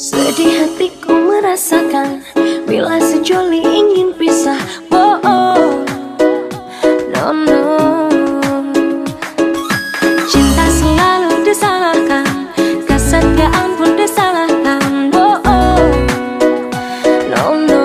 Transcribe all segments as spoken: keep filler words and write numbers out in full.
Sedih hatiku merasakan bila sejoli ingin pisah. Oh, oh. No, no. Cinta selalu disalahkan, kesetiaan pun disalahkan. Oh, oh. No, no.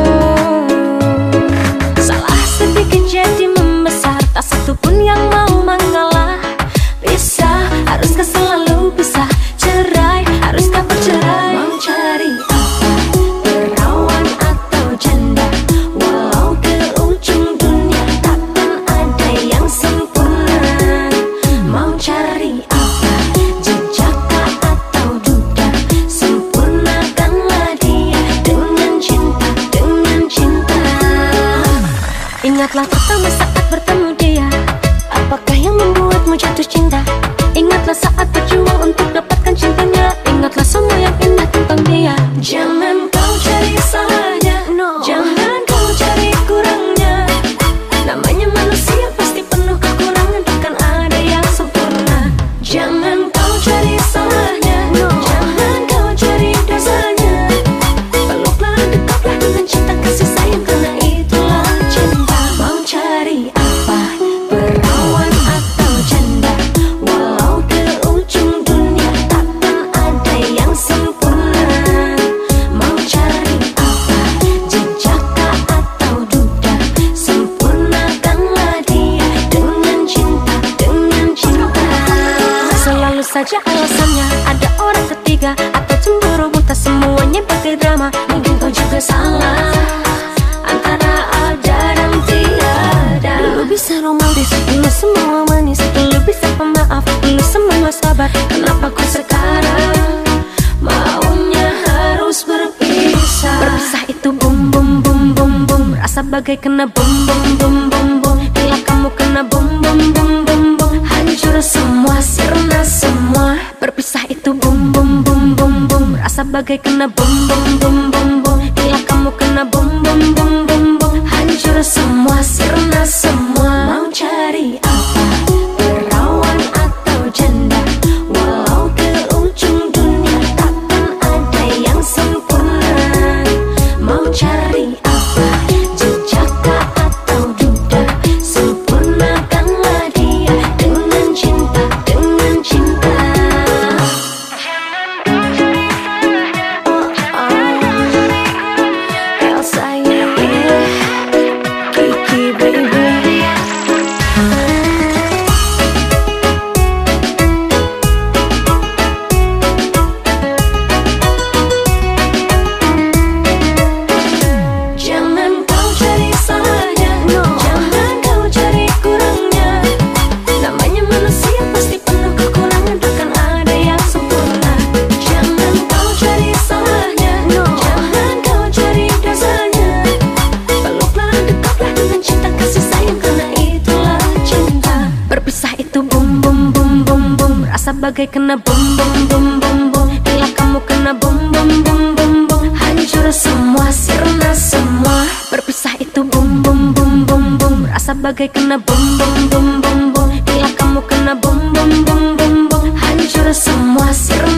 Salah sedikit jadi membesar, tak satu pun yang mau mengalah. Pisah, haruskah selalu pisah? Cerai, haruskah bercerai? Mau cari apa? Perawan atau janda? Walau ke ujung dunia takkan ada yang sempurna. Mau cari apa? Jejaka atau duda? Sempurnakanlah dia dengan cinta, dengan cinta. Ingatlah pertama saat bertemu dia, apakah yang membuatmu jatuh cinta? Ingatlah saat berjuang untuk dapatkan cintanya. Ingatlah semua yang indah tentang dia. Jangan kau cari salahnya, no. Jangan kau cari kurangnya. Namanya manusia pasti penuh kekurangan, takkan ada yang sempurna. Jangan kau cari salahnya, no. Jangan kau cari dosanya. Peluklah, dekaplah dengan cinta kasih sayang, karena itulah cinta. Mau cari apa? Perawan atau janda? Walau ke ujung dunia takkan ada yang sempurna. Mau cari apa? Jejaka atau duda? Sempurnakanlah dia dengan cinta, dengan cinta. Selalu saja alasannya ada orang ketiga atau cemburu buta, semuanya pakai drama. Mungkin kau juga salah antara ada dan tiada. Dulu bisa romantis, dulu semua manis, dulu bisa pemaaf, dulu semua sabar. Kenapa kau sekarang maunya harus berpisah? Berpisah itu bum bum bum bum bum, rasa bagai kena bum bum bum bum bum. Bila kamu kena bum bum bum bum bum, hancur semua, sirna semua. Berpisah itu bum bum bum bum bum, rasa bagai kena bum bum bum bum bum. Bila kamu kena bum bum bum bum bum, hancur semua, sirna semua. Mau cari apa? Perawan atau janda? Walau ke ujung dunia takkan ada yang sempurna. Mau cari apa? Jejaka atau duda? Sempurnakanlah dia dengan cinta, dengan cinta. Elsa, yeah. Kiki, baby. Jangan kau cari salahnya, no. Jangan kau cari kurangnya. Namanya manusia pasti penuh kekurangan, takkan ada yang sempurna. Jangan kau cari salahnya, no. Jangan kau cari dosanya. Peluklah, dekaplah dengan cinta kasih sayang, karena itulah cinta. Berpisah itu bum bum bum bum bum, rasa bagai kena bum bum bum bum bum. Bila kamu kena bum bum bum bum bum, hancur semua, sirna semua. Berpisah itu bum bum bum bum bum, rasa bagai kena bum bum bum bum bum. Bila kamu kena bum bum bum bum bum, hancur semua, sirna